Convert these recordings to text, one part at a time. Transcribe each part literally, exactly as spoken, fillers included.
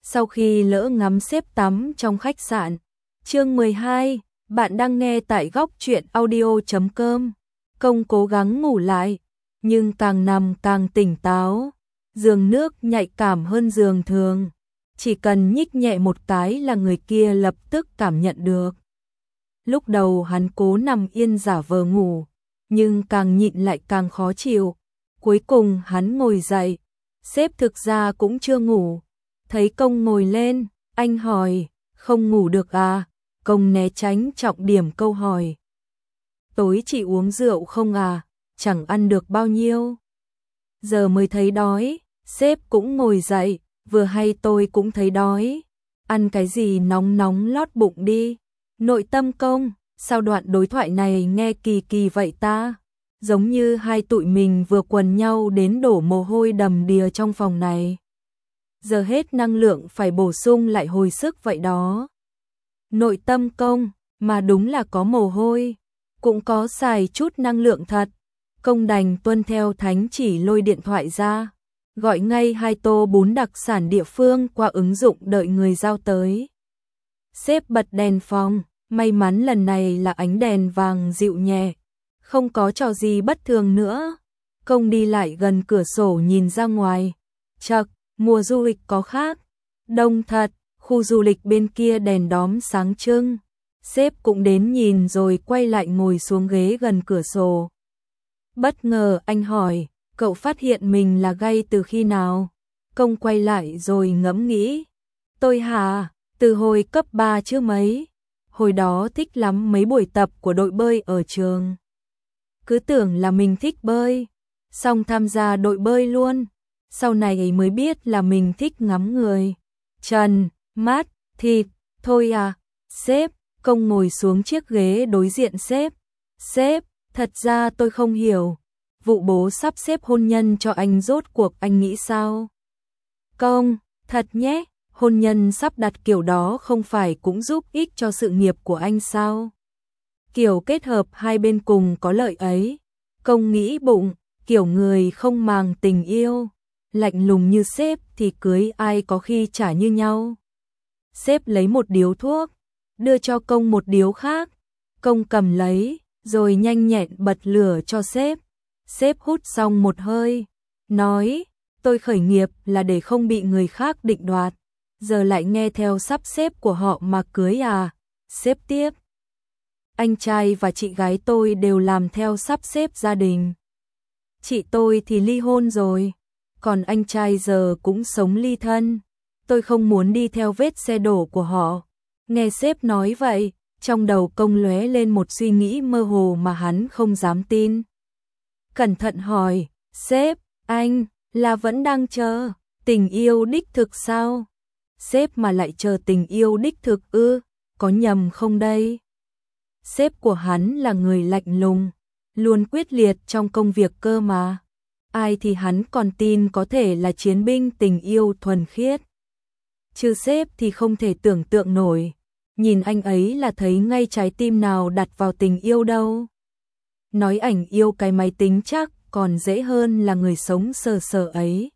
sau khi lỡ ngắm sếp tắm trong khách sạn. Chương mười hai, bạn đang nghe tại góc truyện audio chấm com. Công cố gắng ngủ lại, nhưng càng nằm càng tỉnh táo. Giường nước nhạy cảm hơn giường thường, chỉ cần nhích nhẹ một cái là người kia lập tức cảm nhận được. Lúc đầu hắn cố nằm yên giả vờ ngủ, nhưng càng nhịn lại càng khó chịu. Cuối cùng hắn ngồi dậy, sếp thực ra cũng chưa ngủ. Thấy Công ngồi lên, anh hỏi, không ngủ được à? Công né tránh trọng điểm câu hỏi. Tối chị uống rượu không à? Chẳng ăn được bao nhiêu. Giờ mới thấy đói, sếp cũng ngồi dậy, vừa hay tôi cũng thấy đói. Ăn cái gì nóng nóng lót bụng đi. Nội tâm Công, sao đoạn đối thoại này nghe kỳ kỳ vậy ta? Giống như hai tụi mình vừa quần nhau đến đổ mồ hôi đầm đìa trong phòng này. Giờ hết năng lượng phải bổ sung lại hồi sức vậy đó. Nội tâm Công, mà đúng là có mồ hôi, cũng có xài chút năng lượng thật. Công đành tuân theo thánh chỉ lôi điện thoại ra, gọi ngay hai tô bún đặc sản địa phương qua ứng dụng đợi người giao tới. Sếp bật đèn phòng, may mắn lần này là ánh đèn vàng dịu nhẹ, không có trò gì bất thường nữa. Công đi lại gần cửa sổ nhìn ra ngoài. Chậc, mùa du lịch có khác. Đông thật, khu du lịch bên kia đèn đóm sáng trưng. Sếp cũng đến nhìn rồi quay lại ngồi xuống ghế gần cửa sổ. Bất ngờ anh hỏi, cậu phát hiện mình là gay từ khi nào? Công quay lại rồi ngẫm nghĩ. Tôi hả, từ hồi cấp ba chứ mấy. Hồi đó thích lắm mấy buổi tập của đội bơi ở trường. Cứ tưởng là mình thích bơi, xong tham gia đội bơi luôn. Sau này mới biết là mình thích ngắm người. Trần, mát, thịt, thôi à. Sếp, Công ngồi xuống chiếc ghế đối diện sếp. Sếp, thật ra tôi không hiểu. Vụ bố sắp xếp hôn nhân cho anh rốt cuộc anh nghĩ sao? Công, thật nhé, hôn nhân sắp đặt kiểu đó không phải cũng giúp ích cho sự nghiệp của anh sao? Kiểu kết hợp hai bên cùng có lợi ấy. Công nghĩ bụng, kiểu người không màng tình yêu, lạnh lùng như sếp thì cưới ai có khi chả như nhau. Sếp lấy một điếu thuốc, đưa cho Công một điếu khác. Công cầm lấy, rồi nhanh nhẹn bật lửa cho sếp. Sếp hút xong một hơi, nói, tôi khởi nghiệp là để không bị người khác định đoạt, giờ lại nghe theo sắp xếp của họ mà cưới à? Sếp tiếp, anh trai và chị gái tôi đều làm theo sắp xếp gia đình. Chị tôi thì ly hôn rồi, còn anh trai giờ cũng sống ly thân. Tôi không muốn đi theo vết xe đổ của họ. Nghe sếp nói vậy, trong đầu Công lóe lên một suy nghĩ mơ hồ mà hắn không dám tin. Cẩn thận hỏi, sếp, anh, là vẫn đang chờ tình yêu đích thực sao? Sếp mà lại chờ tình yêu đích thực ư, có nhầm không đây? Sếp của hắn là người lạnh lùng, luôn quyết liệt trong công việc cơ mà. Ai thì hắn còn tin có thể là chiến binh tình yêu thuần khiết. Chứ sếp thì không thể tưởng tượng nổi. Nhìn anh ấy là thấy ngay trái tim nào đặt vào tình yêu đâu. Nói ảnh yêu cái máy tính chắc còn dễ hơn là người sống sờ sờ ấy.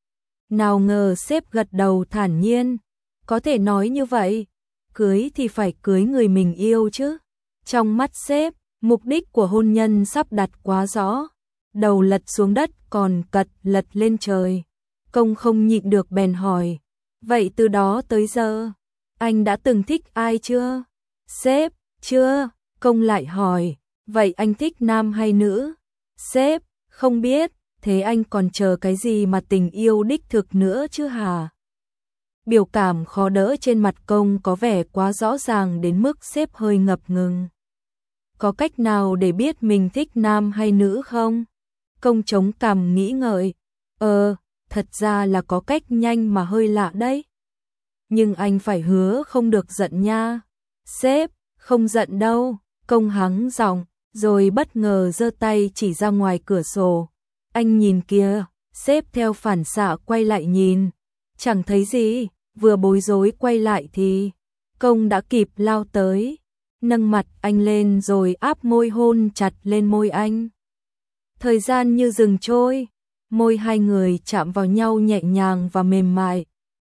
Nào ngờ sếp gật đầu thản nhiên. Có thể nói như vậy, cưới thì phải cưới người mình yêu chứ. Trong mắt sếp, mục đích của hôn nhân sắp đặt quá rõ. Đầu lật xuống đất còn cật lật lên trời. Công không nhịn được bèn hỏi, vậy từ đó tới giờ, anh đã từng thích ai chưa? Sếp, chưa. Công lại hỏi, vậy anh thích nam hay nữ? Sếp, không biết, thế anh còn chờ cái gì mà tình yêu đích thực nữa chứ hả? Biểu cảm khó đỡ trên mặt Công có vẻ quá rõ ràng đến mức sếp hơi ngập ngừng. Có cách nào để biết mình thích nam hay nữ không? Công chống cằm nghĩ ngợi. Ờ, thật ra là có cách nhanh mà hơi lạ đấy. Nhưng anh phải hứa không được giận nha. Sếp, không giận đâu. Công hắng giọng, rồi bất ngờ giơ tay chỉ ra ngoài cửa sổ. Anh nhìn kìa. Sếp theo phản xạ quay lại nhìn. Chẳng thấy gì, vừa bối rối quay lại thì Công đã kịp lao tới, nâng mặt anh lên rồi áp môi hôn chặt lên môi anh. Thời gian như dừng trôi, môi hai người chạm vào nhau nhẹ nhàng và mềm mại.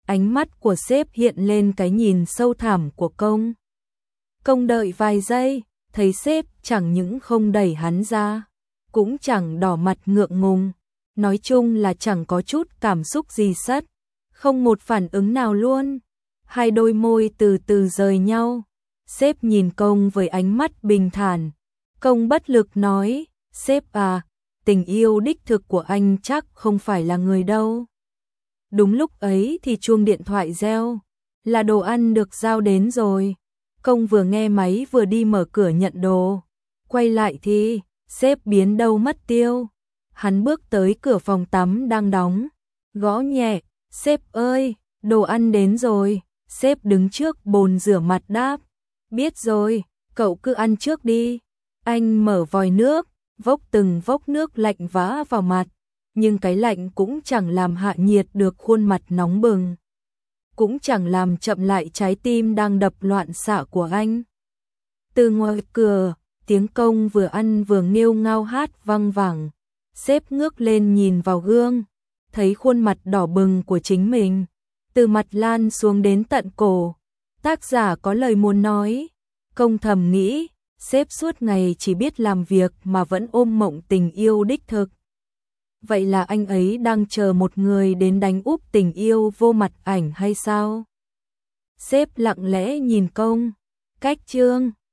Ánh mắt của sếp hiện lên cái nhìn sâu thẳm của công. Công đợi vài giây, thấy sếp chẳng những không đẩy hắn ra, cũng chẳng đỏ mặt ngượng ngùng, nói chung là chẳng có chút cảm xúc gì sất, không một phản ứng nào luôn. Hai đôi môi từ từ rời nhau, sếp nhìn công với ánh mắt bình thản. Công bất lực nói, sếp à, tình yêu đích thực của anh chắc không phải là người đâu. Đúng lúc ấy thì chuông điện thoại reo, là đồ ăn được giao đến rồi. Công vừa nghe máy vừa đi mở cửa nhận đồ, quay lại thì sếp biến đâu mất tiêu. Hắn bước tới cửa phòng tắm đang đóng, gõ nhẹ, sếp ơi, đồ ăn đến rồi. Sếp đứng trước bồn rửa mặt đáp, biết rồi, cậu cứ ăn trước đi. Anh mở vòi nước, vốc từng vốc nước lạnh vã vào mặt, nhưng cái lạnh cũng chẳng làm hạ nhiệt được khuôn mặt nóng bừng, cũng chẳng làm chậm lại trái tim đang đập loạn xạ của anh. Từ ngoài cửa, tiếng công vừa ăn vừa nghêu ngao hát vang vẳng. Sếp ngước lên nhìn vào gương, thấy khuôn mặt đỏ bừng của chính mình, từ mặt lan xuống đến tận cổ. Tác giả có lời muốn nói. Công thầm nghĩ, sếp suốt ngày chỉ biết làm việc mà vẫn ôm mộng tình yêu đích thực. Vậy là anh ấy đang chờ một người đến đánh úp tình yêu vô mặt ảnh hay sao? Sếp lặng lẽ nhìn công. Cách chương